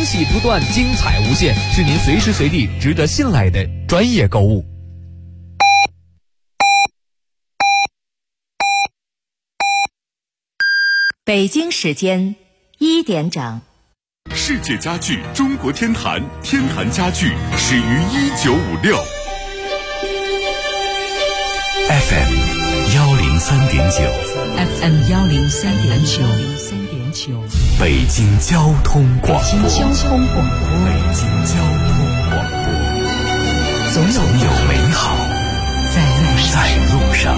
喜不断，精彩无限，是您随时随地值得信赖的专业购物。 北京时间1点整。 世界家具中国天坛，天坛家具始于1956。FM 103.9 FM 103.9 北京交通广播。 北京交通广播，总有美好在路上。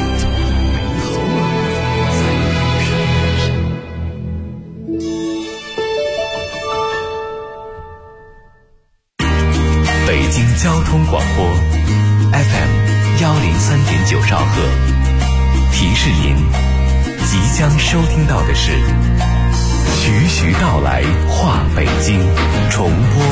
北京交通广播 FM 103.9兆赫，提示您即将收听到的是徐徐道来话北京重播。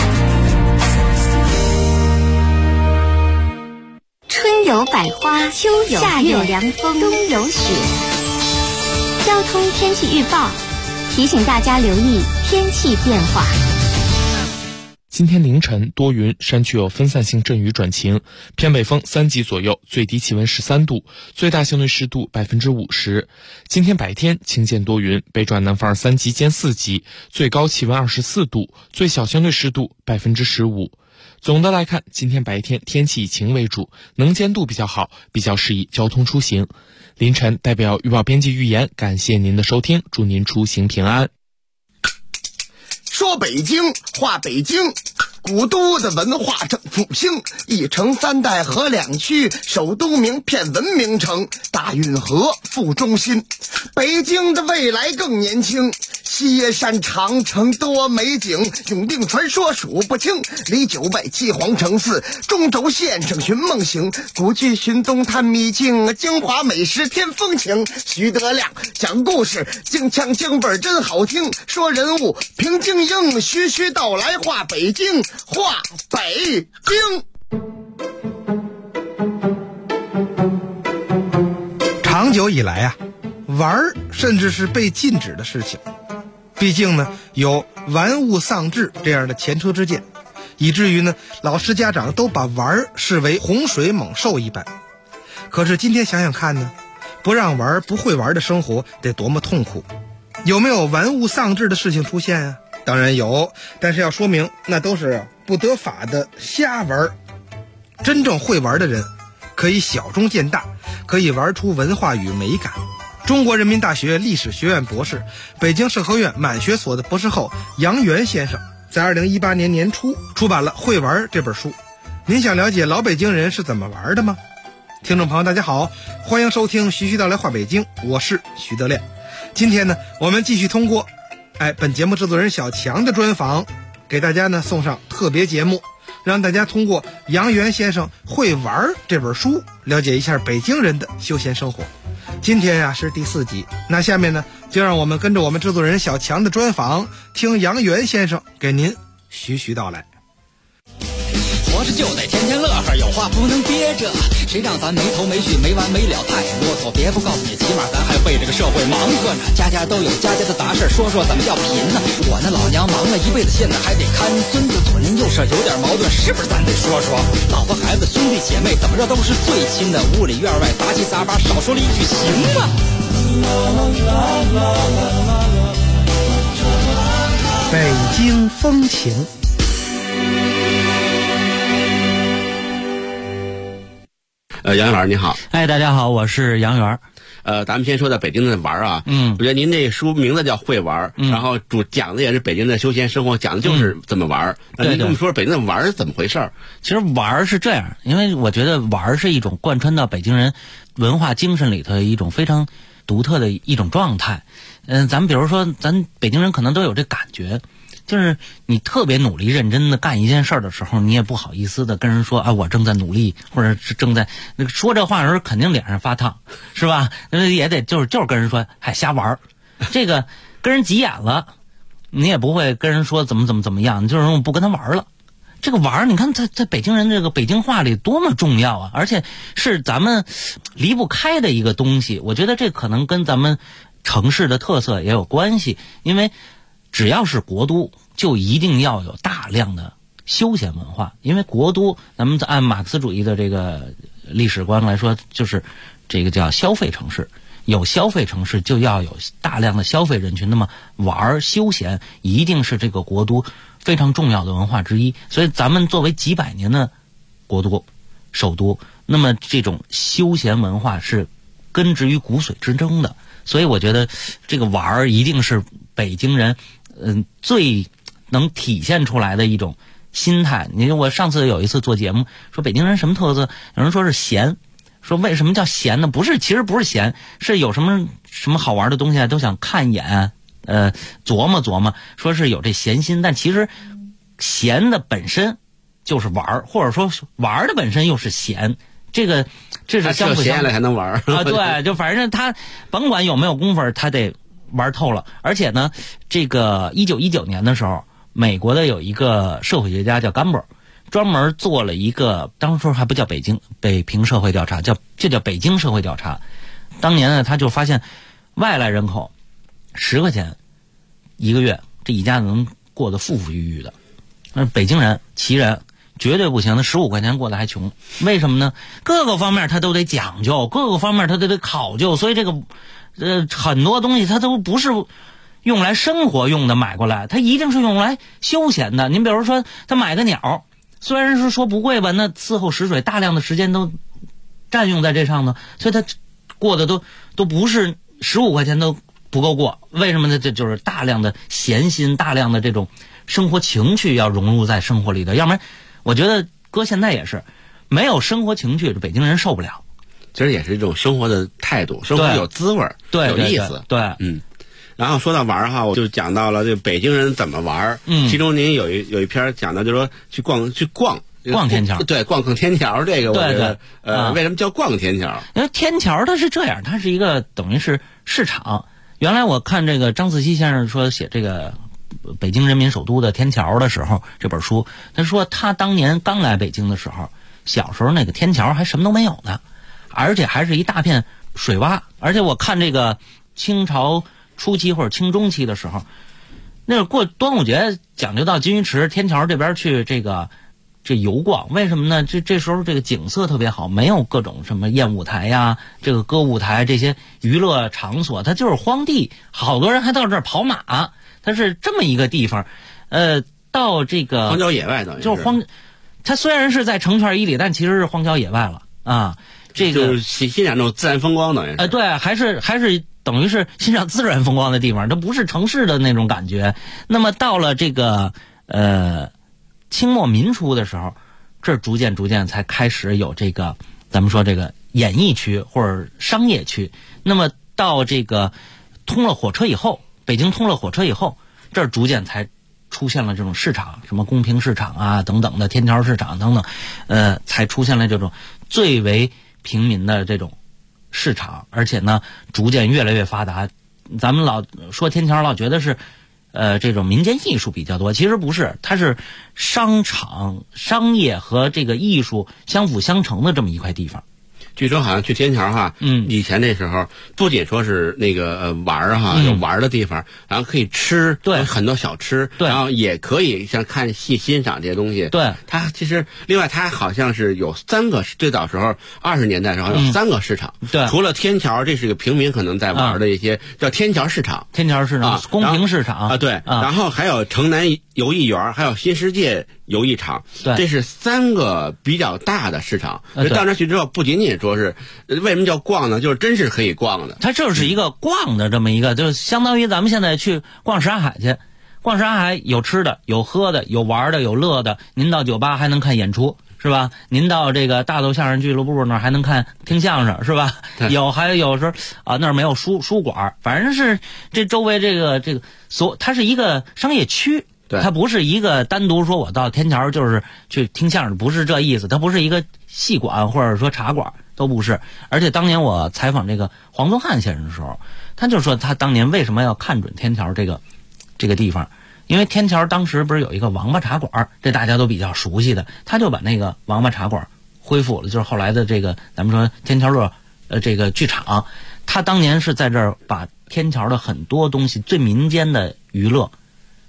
春有百花，秋有夏有凉风，冬有雪。交通天气预报提醒大家留意天气变化。 今天凌晨多云，山区有分散性阵雨转晴，偏北风3级左右，最低气温13度，最大相对湿度50%。今天白天晴间多云，北转南风3级兼4级，最高气温24度，最小相对湿度15%。总的来看，今天白天天气以晴为主，能见度比较好，比较适宜交通出行。凌晨代表预报编辑预言，感谢您的收听，祝您出行平安。 说北京，话北京，古都的文化正复兴，一城三代合两区，首都名片文明城，大运河副中心。北京的未来更年轻，西山长城多美景，永定传说数不清，离9拜七皇城寺，中轴线上寻梦行，古剧寻踪探秘境，京华美食添风情。徐德亮讲故事，京腔京味真好听，说人物平静应，徐徐道来话北京，话北京。 长久以来啊，玩甚至是被禁止的事情，毕竟呢有玩物丧志这样的前车之鉴，以至于呢老师家长都把玩视为洪水猛兽一般。可是今天想想看呢，不让玩不会玩的生活得多么痛苦。有没有玩物丧志的事情出现啊？当然有，但是要说明那都是不得法的瞎玩。真正会玩的人可以小中见大，可以玩出文化与美感。中国人民大学历史学院博士、北京社科院满学所的博士后杨元先生在2018年年初出版了《会玩》这本书。您想了解老北京人是怎么玩的吗？听众朋友大家好，欢迎收听徐徐道来话北京，我是徐德亮。今天呢，我们继续通过本节目制作人小强的专访，给大家呢送上特别节目，让大家通过杨元先生《会玩》这本书了解一下北京人的休闲生活。今天呀是第4集，那下面呢就让我们跟着我们制作人小强的专访，听杨元先生给您徐徐道来。 活着就得天天乐呵，有话不能憋着，谁让咱没头没绪没完没了太啰嗦，别不告诉你，起码咱还为这个社会忙活呢，家家都有家家的杂事，说说怎么叫贫呢？我那老娘忙了一辈子，现在还得看孙子，左邻右舍有点矛盾，是不是咱得说说？老婆孩子兄弟姐妹怎么着都是最亲的，屋里院外杂七杂八，少说了一句行吗？ 北京风情。 杨元你好。 大家好，我是杨元。 咱们先说到北京的玩啊，我觉得您这书名字叫会玩，然后主讲的也是北京的休闲生活，讲的就是怎么玩。您跟我们说北京的玩是怎么回事？ 其实玩是这样，因为我觉得玩是一种贯穿到北京人文化精神里头一种非常独特的一种状态。咱们比如说，咱北京人可能都有这感觉。就是你特别努力认真的干一件事的时候，你也不好意思的跟人说我正在努力，或者是正在说这话的时候肯定脸上发烫，是吧？也得就是跟人说还瞎玩，这个跟人急眼了，你也不会跟人说怎么样，就是我不跟他玩了。这个玩你看在北京人这个北京话里多么重要啊，而且是咱们离不开的一个东西。我觉得这可能跟咱们城市的特色也有关系，因为只要是国都， 就一定要有大量的休闲文化，因为国都咱们按马克思主义的这个历史观来说，就是这个叫消费城市，有消费城市就要有大量的消费人群，那么玩休闲一定是这个国都非常重要的文化之一。所以咱们作为几百年的国都首都，那么这种休闲文化是根植于骨髓之中的，所以我觉得这个玩一定是北京人最能体现出来的一种心态。你我上次有一次做节目说北京人什么特色，有人说是闲，说为什么叫闲呢？其实不是闲，是有什么好玩的东西都想看一眼，琢磨琢磨，说是有这闲心。但其实闲的本身就是玩，或者说玩的本身又是闲，这是相辅相成了才能玩啊。对，就反正他甭管有没有功夫，他得玩透了。而且呢，这个1919年的时候，美国的有一个社会学家叫甘伯，专门做了一个，当时还不叫北平社会调查，就叫北京社会调查。当年呢，他就发现外来人口10块钱一个月，这一家子能过得富富裕裕的。那北京人旗人绝对不行，那15块钱过得还穷。为什么呢？各个方面他都得讲究，各个方面他都得考究，所以这个很多东西他都不是用来生活用的买过来，它一定是用来休闲的。您比如说他买个鸟，虽然是说不贵吧，那伺候食水大量的时间都占用在这上头，所以他过的都不是15块钱都不够过。为什么呢？这就是大量的闲心，大量的这种生活情趣要融入在生活里的，要不然我觉得搁现在也是没有生活情趣，这北京人受不了。 其实也是一种生活的态度，生活有滋味， 对， 有意思。 对， 然后说到玩哈，我就讲到了这北京人怎么玩。其中您有一篇讲到，就是说去逛天桥， 对，逛天桥这个，我觉得为什么叫逛天桥？ 因为天桥它是这样，它是一个等于是市场。原来我看这个张子熙先生说写这个北京人民首都的天桥的时候，这本书他说他当年刚来北京的时候，小时候那个天桥还什么都没有呢，而且还是一大片水洼。而且我看这个清朝初期或者清中期的时候，那过端午节讲究到金鱼池天桥这边去这游逛。为什么呢？这时候这个景色特别好，没有各种什么宴舞台呀、这个歌舞台这些娱乐场所，它就是荒地，好多人还到这儿跑马。它是这么一个地方，到这个荒郊野外的， 就是它虽然是在城圈1里，但其实是荒郊野外了啊。这个就是欣赏这种自然风光的， 对，还是等于是欣赏自然风光的地方，它不是城市的那种感觉。那么到了这个清末民初的时候，这儿逐渐才开始有这个咱们说这个演艺区或者商业区。那么到这个通了火车以后，北京通了火车以后，这儿逐渐才出现了这种市场，什么公平市场啊等等的，天桥市场等等，才出现了这种最为平民的这种市场，而且呢逐渐越来越发达。咱们老说天桥，老觉得是这种民间艺术比较多，其实不是，它是商场、商业和这个艺术相辅相成的这么一块地方。 据说好像去天桥哈，以前那时候不仅说是那个玩哈，有玩的地方，然后可以吃， 对， 很多小吃， 对， 然后也可以像看戏欣赏这些东西。 对， 它其实另外它好像是有3个，最早时候20年代的时候有3个市场。 对， 除了天桥，这是个平民可能在玩的一些叫天桥市场， 天桥市场、公平市场啊，对，然后还有城南游艺园，还有新世界游艺场， 对， 这是3个比较大的市场。到那去之后，不仅仅说是为什么叫逛呢？就是真是可以逛的。 它就是一个逛的这么一个，就相当于咱们现在去逛什刹海去，逛什刹海有吃的，有喝的，有玩的，有乐的。您到酒吧还能看演出，是吧？您到这个大豆相声俱乐部那儿还能听相声，是吧？还有时候啊，那儿没有书馆，反正是这周围这个它是一个商业区。 对， 它不是一个单独说我到天桥就是去听相声，不是这意思。它不是一个戏馆或者说茶馆，都不是。而且当年我采访这个黄宗汉先生的时候，他就说他当年为什么要看准天桥这个地方，因为天桥当时不是有一个王八茶馆，这大家都比较熟悉的，他就把那个王八茶馆恢复了，就是后来的这个咱们说天桥乐这个剧场。他当年是在这儿把天桥的很多东西最民间的娱乐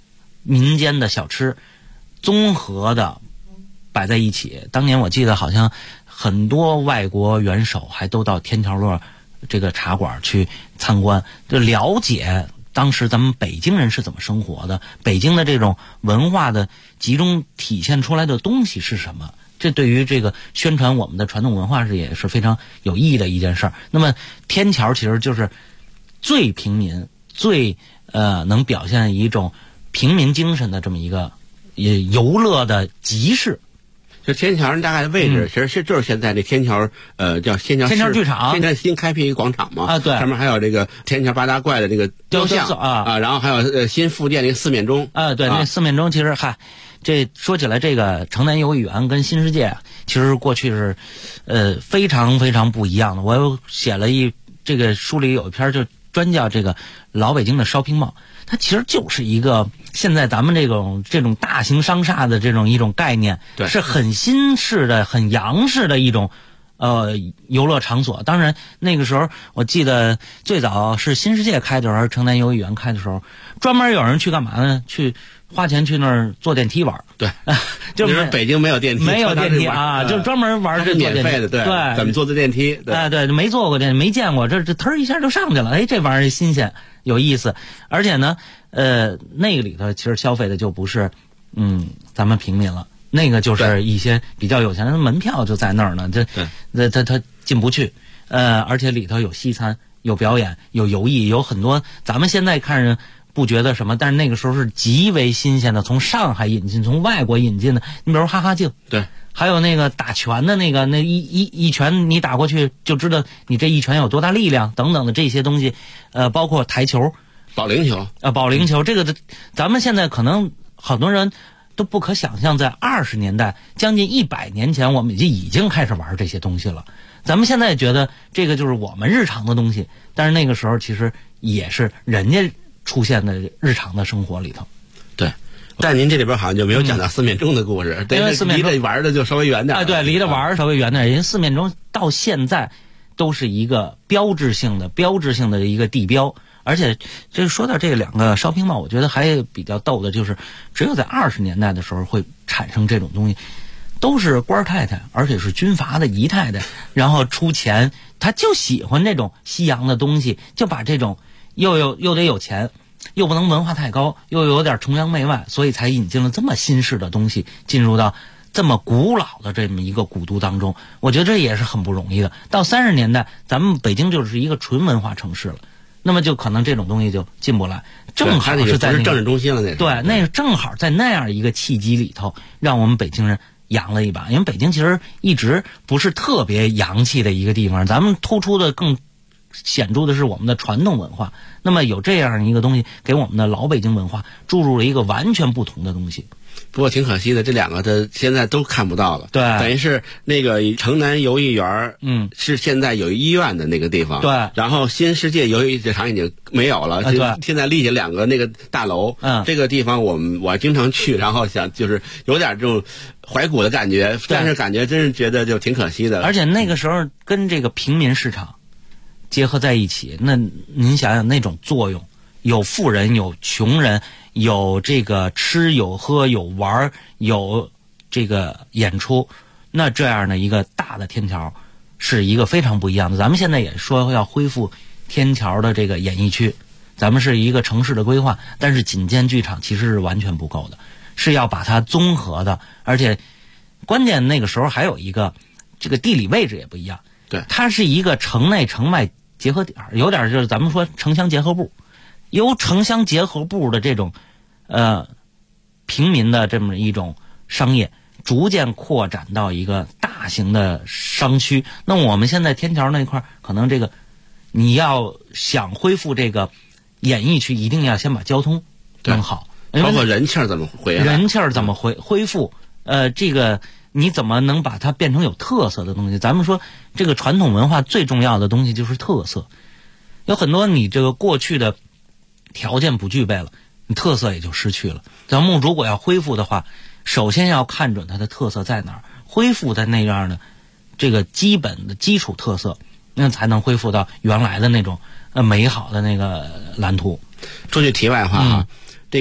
民间的小吃综合的摆在一起。当年我记得好像很多外国元首还都到天桥乐这个茶馆去参观，就了解当时咱们北京人是怎么生活的，北京的这种文化的集中体现出来的东西是什么。这对于这个宣传我们的传统文化也是非常有意义的一件事儿。那么天桥其实就是最平民、最能表现一种平民精神的这么一个游乐的集市。 就天桥大概的位置，其实就是现在这天桥叫天桥剧场， 现在新开辟一个广场嘛啊，对， 上面还有这个天桥八大怪的那个雕像啊， 然后还有新复建那个四面钟啊，对，那四面钟其实这说起来，这个城南游艺园跟新世界其实过去是非常非常不一样的。我又写了这个书里有一篇就专叫这个老北京的 shopping mall， 它其实就是一个现在咱们这种大型商厦的一种概念， 对， 是很新式的、很洋式的一种游乐场所。当然那个时候我记得最早是新世界开的时候，还是城南游艺园开的时候，专门有人去干嘛呢？去花钱去那儿坐电梯玩。 对， 就是北京没有电梯， 没有电梯啊，就专门玩这免费的，对，怎么坐的电梯？ 对，没坐过电梯，没见过，这腾一下就上去了，哎，这玩意儿新鲜有意思。而且呢，那个里头其实消费的就不是咱们平民了，那个就是一些比较有钱的，门票就在那儿呢，他进不去，而且里头有西餐，有表演，有游艺，有很多咱们现在看着不觉得什么，但是那个时候是极为新鲜的，从上海引进，从外国引进的。你比如哈哈镜， 对， 还有那个打拳的那一拳你打过去就知道你这一拳有多大力量等等的这些东西，包括台球、 保龄球保龄球，这个咱们现在可能很多人都不可想象，在20年代将近100年前，我们已经开始玩这些东西了。咱们现在觉得这个就是我们日常的东西，但是那个时候其实也是人家出现的日常的生活里头。 对，但您这里边好像就没有讲到四面钟的故事， 因为四面钟离着玩的就稍微远点。 对，离着玩稍微远点。人家四面钟到现在都是一个标志性的一个地标。而且这说到这两个shopping mall，我觉得还比较逗的就是，只有在20年代的时候会产生这种东西，都是官太太，而且是军阀的姨太太，然后出钱，他就喜欢这种西洋的东西，就把这种又得有钱，又不能文化太高，又有点崇洋媚外，所以才引进了这么新式的东西进入到这么古老的这么一个古都当中。我觉得这也是很不容易的。到30年代，咱们北京就是一个纯文化城市了。那么就可能这种东西就进不来，正好是在政治中心了， 那是正好在那样一个契机里头，让我们北京人扬了一把。因为北京其实一直不是特别洋气的一个地方，咱们突出的更显著的是我们的传统文化。那么有这样一个东西，给我们的老北京文化注入了一个完全不同的东西。 不过挺可惜的，这两个它现在都看不到了。 对， 等于是那个城南游艺园，是现在有医院的那个地方。 对， 然后新世界游艺场已经没有了。 对， 现在立起两个那个大楼。这个地方我经常去，然后想就是有点这种怀古的感觉，但是感觉真是觉得就挺可惜的。 而且那个时候跟这个平民市场结合在一起，那您想想那种作用，有富人，有穷人。有这个吃有喝有玩有这个演出，那这样的一个大的天桥是一个非常不一样的。咱们现在也说要恢复天桥的这个演艺区，咱们是一个城市的规划，但是仅建剧场其实是完全不够的，是要把它综合的。而且关键那个时候还有一个这个地理位置也不一样， 对， 它是一个城内城外结合点，有点就是咱们说城乡结合部，由城乡结合部的这种平民的这么一种商业逐渐扩展到一个大型的商区。那我们现在天桥那块可能这个你要想恢复这个演艺区，一定要先把交通弄好， 包括人气儿怎么回来， 人气儿怎么恢复，这个你怎么能把它变成有特色的东西？咱们说这个传统文化最重要的东西就是特色，有很多你这个过去的条件不具备了，你特色也就失去了。咱们如果要恢复的话，首先要看准它的特色在哪儿，恢复它那样的这个基本的基础特色，那才能恢复到原来的那种美好的那个蓝图。 说句题外话哈，这个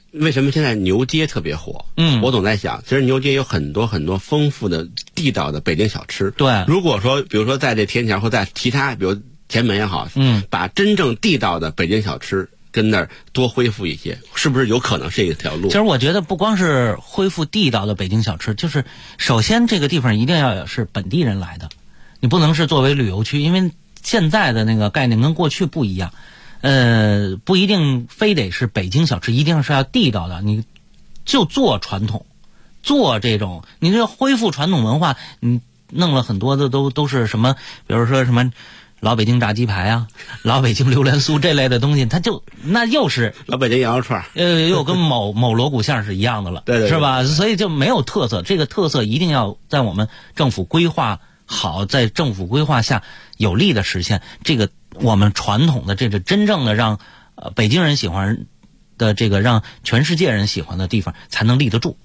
为什么现在牛街特别火？我总在想，其实牛街有很多很多丰富的地道的北京小吃。 对， 如果说比如说在这天桥或在其他比如前门也好，把真正地道的北京小吃跟那儿多恢复一些，是不是有可能是一条路？ 其实我觉得不光是恢复地道的北京小吃，就是首先这个地方一定要是本地人来的，你不能是作为旅游区，因为现在的那个概念跟过去不一样。不一定非得是北京小吃，一定是要地道的。你就做传统，做这种，你这恢复传统文化，你弄了很多的都是什么，比如说什么老北京炸鸡排啊，老北京榴莲酥这类的东西，它就那又是老北京羊肉串， 又跟某锣鼓巷是一样的了， 对， 是吧？所以就没有特色，这个特色一定要在我们政府规划好，在政府规划下有力的实现这个。我们传统的这个真正的让北京人喜欢的这个让全世界人喜欢的地方才能立得住。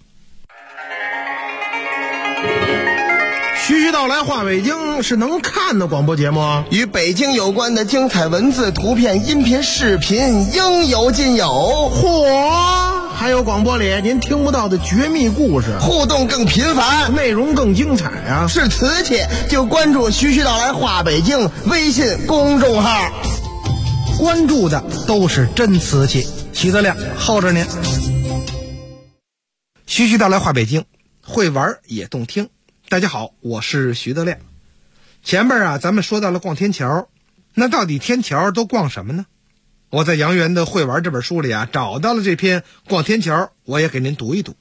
徐徐道来话北京是能看的广播节目， 与北京有关的精彩文字、图片、音频、视频应有尽有。 嚯！还有广播里您听不到的绝密故事， 互动更频繁， 内容更精彩啊！ 是瓷器就关注徐徐道来话北京微信公众号， 关注的都是真瓷器。徐德亮候着您。徐徐道来话北京，会玩也动听。大家好，我是徐德亮。前面咱们说到了逛天桥，那到底天桥都逛什么呢？我在杨元的《会玩》这本书里找到了这篇逛天桥，我也给您读一读。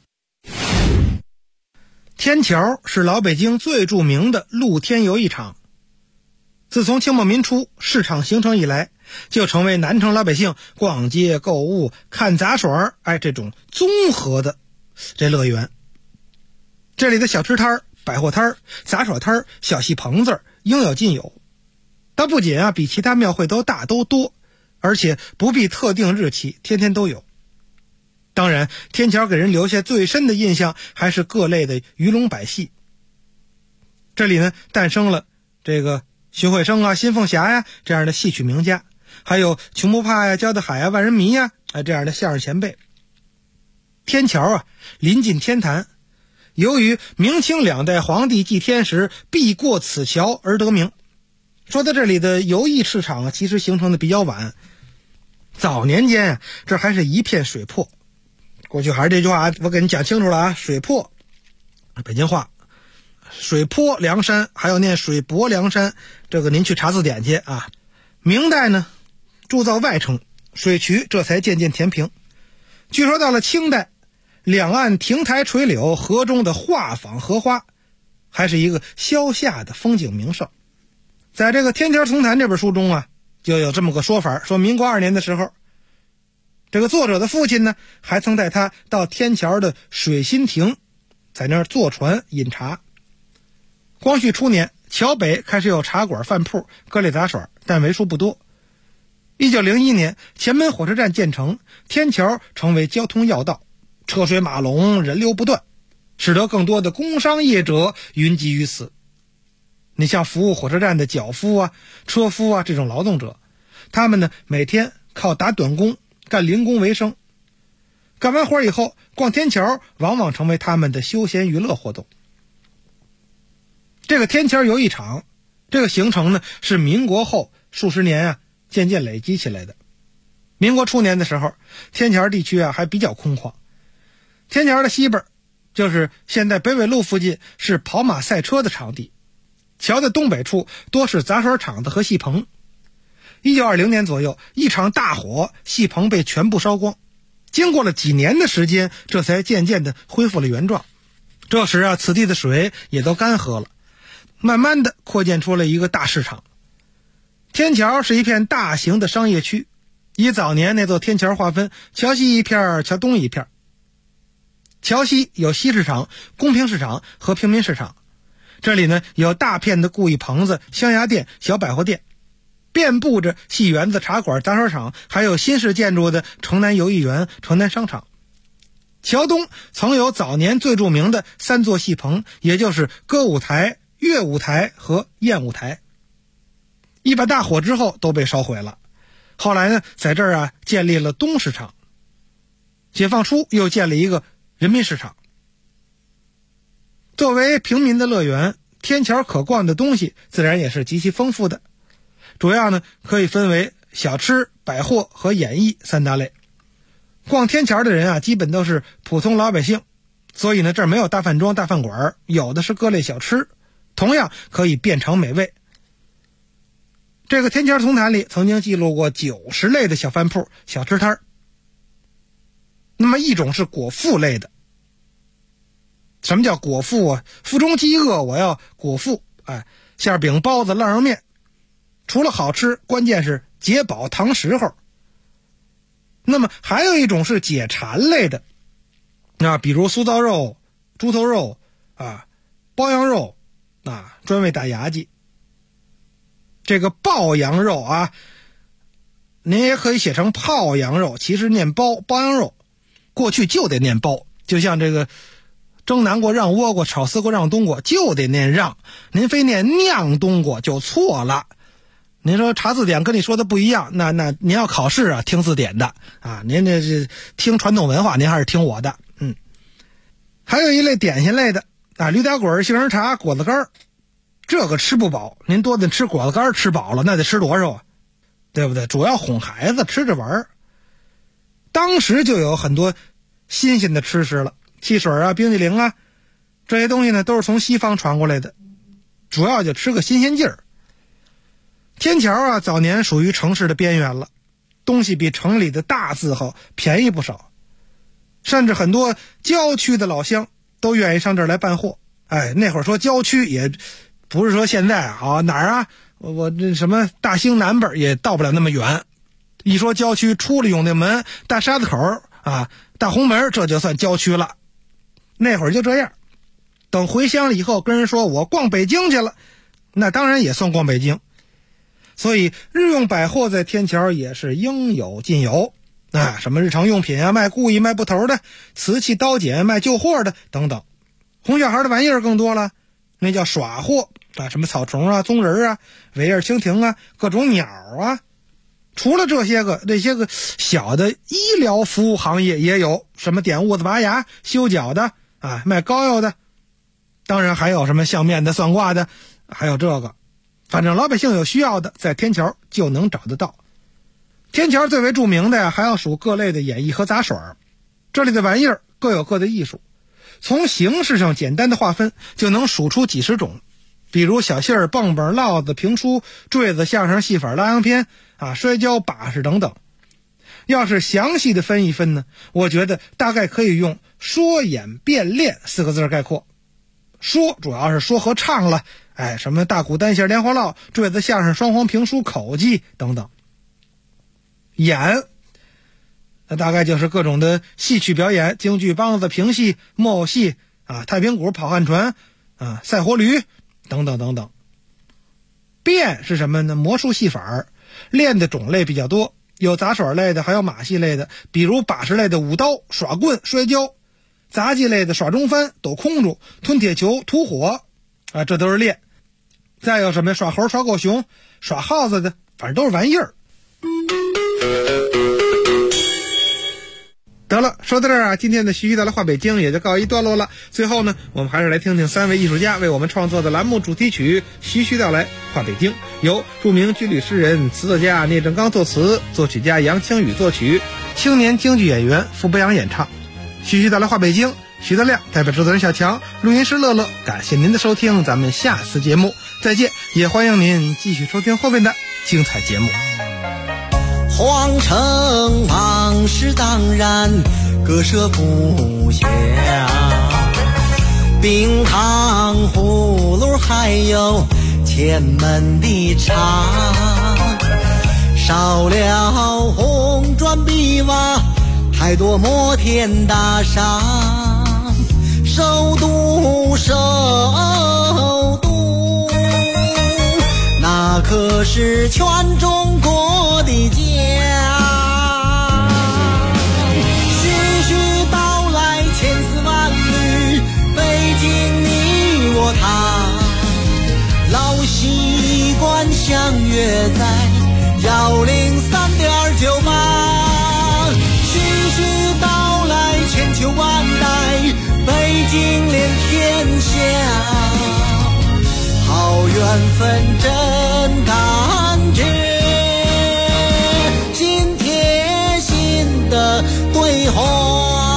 天桥是老北京最著名的露天游艺场，自从清末民初市场形成以来，就成为南城老百姓逛街购物看杂耍这种综合的这乐园。这里的小吃摊、百货摊、杂耍摊、小戏棚子应有尽有。它不仅比其他庙会都大都多，而且不必特定日期，天天都有。当然，天桥给人留下最深的印象还是各类的鱼龙百戏。这里呢，诞生了这个荀慧生辛凤霞这样的戏曲名家，还有穷不怕焦德海万人迷这样的相声前辈。天桥临近天坛，由于明清两代皇帝祭天时必过此桥而得名。说到这里的游艺市场其实形成的比较晚，早年间这还是一片水泊。过去还是这句话我给你讲清楚了水泊北京话，水泊梁山还有念水泊梁山，这个您去查字典去明代呢铸造外城，水渠这才渐渐填平。据说到了清代，两岸亭台垂柳，河中的画舫荷花，还是一个萧夏的风景名胜。在这个《天桥丛谈》这本书中就有这么个说法，说民国2年的时候，这个作者的父亲呢，还曾带他到天桥的水心亭，在那儿坐船饮茶。光绪初年，桥北开始有茶馆、饭铺、各类杂耍，但为数不多。1901年，前门火车站建成，天桥成为交通要道，车水马龙，人流不断，使得更多的工商业者云集于此。你像服务火车站的脚夫车夫这种劳动者，他们呢每天靠打短工干零工为生，干完活以后逛天桥往往成为他们的休闲娱乐活动。这个天桥游艺场这个形成呢是民国后数十年渐渐累积起来的。民国初年的时候，天桥地区还比较空旷。天桥的西边就是现在北纬路附近是跑马赛车的场地，桥的东北处多是杂耍场子和戏棚。1920年左右，一场大火，戏棚被全部烧光。经过了几年的时间，这才渐渐的恢复了原状。这时此地的水也都干涸了，慢慢的扩建出了一个大市场。天桥是一片大型的商业区，以早年那座天桥划分，桥西一片，桥东一片。桥西有西市场、公平市场和平民市场，这里呢有大片的故意棚子、香牙店、小百货店，遍布着戏园子、茶馆、杂耍场，还有新式建筑的城南游艺园、城南商场。桥东曾有早年最著名的3座戏棚，也就是歌舞台、乐舞台和宴舞台。一把大火之后都被烧毁了。后来呢，在这儿建立了东市场。 解放初又建了一个人民市场。作为平民的乐园，天桥可逛的东西自然也是极其丰富的，主要呢可以分为小吃、百货和演艺3大类。逛天桥的人啊，基本都是普通老百姓，所以呢这儿没有大饭庄、大饭馆，有的是各类小吃，同样可以遍尝美味。这个天桥丛谈里曾经记录过90类的小饭铺、小吃摊。那么一种是果腹类的。什么叫果腹啊？腹中饥饿，我要果腹。馅饼、包子、腊肉面，除了好吃，关键是解饱糖时候。那么还有一种是解馋类的，比如酥糟肉、猪头肉包羊肉专为打牙祭。这个爆羊肉您也可以写成泡羊肉，其实念包羊肉，过去就得念包，就像这个蒸南瓜、让倭瓜、炒丝瓜、让冬瓜，就得念让，您非念酿冬瓜就错了。您说查字典跟你说的不一样，那您要考试听字典的您这是听传统文化，您还是听我的。还有一类点心类的驴打滚、杏仁茶、果子干，这个吃不饱，您多的吃果子干吃饱了，那得吃多少啊？对不对？主要哄孩子吃着玩。当时就有很多新鲜的吃食了，汽水冰激凌这些东西呢都是从西方传过来的，主要就吃个新鲜劲儿。天桥早年属于城市的边缘了，东西比城里的大字号便宜不少，甚至很多郊区的老乡都愿意上这儿来办货。那会儿说郊区也不是说现在哪儿我这什么大兴南边也到不了那么远，一说郊区，出了永定门、大沙子口大红门，这就算郊区了。那会儿就这样，等回乡了以后跟人说我逛北京去了，那当然也算逛北京。所以日用百货在天桥也是应有尽有什么日常用品卖故意卖不头的，瓷器刀剪卖旧货的等等。哄小孩的玩意儿更多了，那叫耍货什么草虫棕人尾叶蜻蜓各种鸟除了这些个小的医疗服务行业也有，什么点痦子拔牙、修脚的卖膏药的，当然还有什么相面的、算卦的，还有这个，反正老百姓有需要的在天桥就能找得到。天桥最为著名的还要数各类的演艺和杂耍，这里的玩意儿各有各的艺术，从形式上简单的划分就能数出几十种，比如小戏儿、蹦蹦、烙子、评书、坠子、相声、戏法、拉洋片摔跤、把式等等。要是详细的分一分呢，我觉得大概可以用说演变练4个字概括。说主要是说和唱了，什么大鼓、单弦、莲花落、坠子、相声、双簧、评书、口技等等。演那大概就是各种的戏曲表演，京剧、梆子、评戏、木偶戏太平鼓、跑旱船赛活驴等等等等。变是什么呢？魔术戏法，练的种类比较多，有杂耍类的，还有马戏类的，比如把式类的舞刀、耍棍、摔跤，杂技类的耍中翻、抖空竹、吞铁球、吐火这都是练。再有什么耍猴、耍狗熊、耍耗子的，反正都是玩意儿。得了，说到这儿今天的徐徐道来话北京也就告一段落了。最后呢，我们还是来听听3位艺术家为我们创作的栏目主题曲《徐徐道来话北京》，由著名军旅诗人、词作家聂正刚作词，作曲家杨清宇作曲，青年京剧演员傅博阳演唱。徐徐道来话北京，徐德亮代表制作人小强，录音师乐乐，感谢您的收听，咱们下次节目再见，也欢迎您继续收听后面的精彩节目。 皇城往事当然割舍不下，冰糖葫芦还有前门的茶，少了红砖碧瓦，太多摩天大厦，首都那可是全中国的家。徐徐道来千丝万缕，北京你我他，老习惯相约在103.98。徐徐道来分真感觉，心贴心的对话。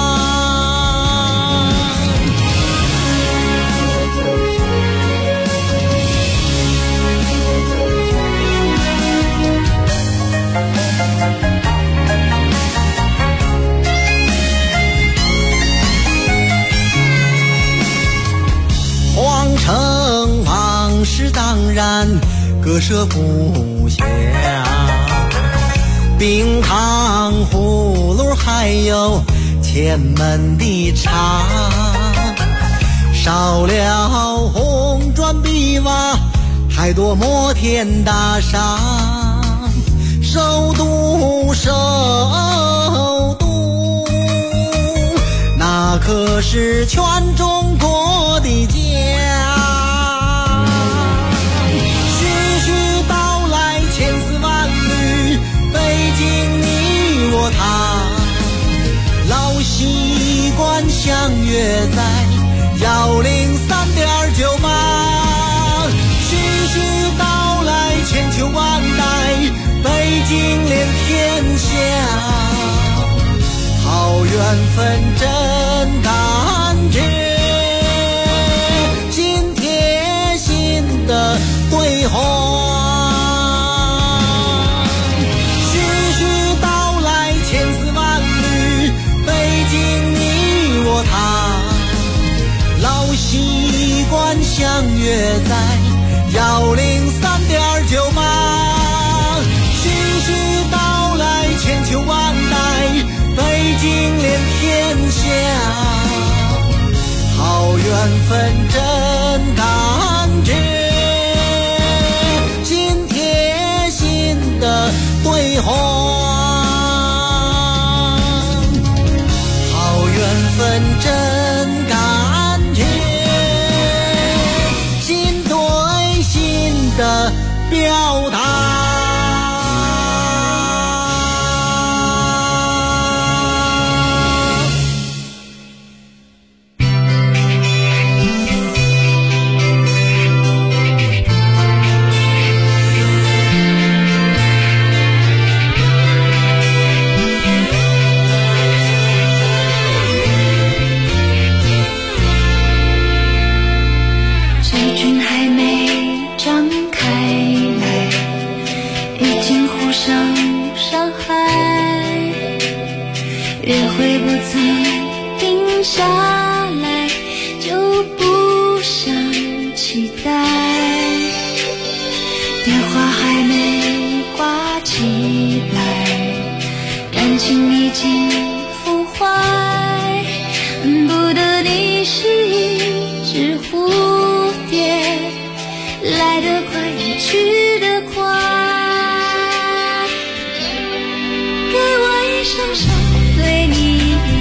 成往事当然割舍不下，冰糖葫芦还有前门的茶，少了红砖碧瓦还多摩天大厦，首都首都那可是全中国的家。老习惯相约在103.9吧，徐徐道来千秋万代，北京连天下，好缘分真感觉，心贴心的对话。习惯相约在103.9吧，徐徐道来千秋万代，北京连天下，好缘分真感觉，心贴心的对话，好缘分真感觉，的表达。 下来就不想期待，电话还没挂起来，感情已经腐坏，不得你是一只蝴蝶，来得快也去得快，给我一双手对你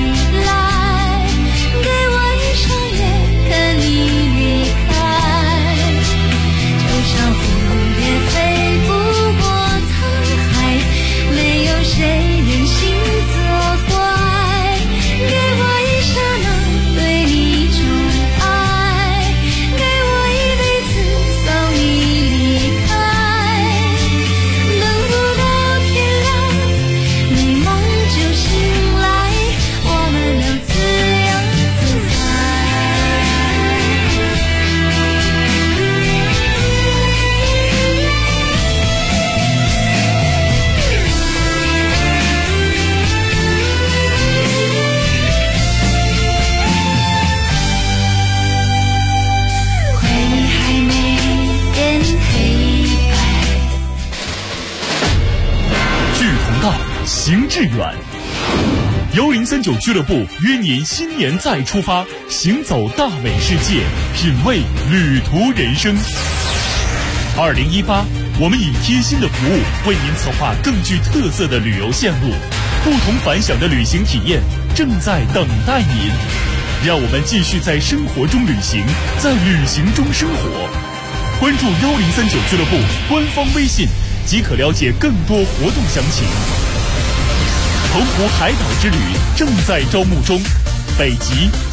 行致远，1039俱乐部约您新年再出发，行走大美世界，品味旅途人生。2018，我们以贴心的服务为您策划更具特色的旅游线路，不同凡响的旅行体验正在等待您。让我们继续在生活中旅行，在旅行中生活。关注1039俱乐部官方微信，即可了解更多活动详情。澎湖海岛之旅正在招募中，北极、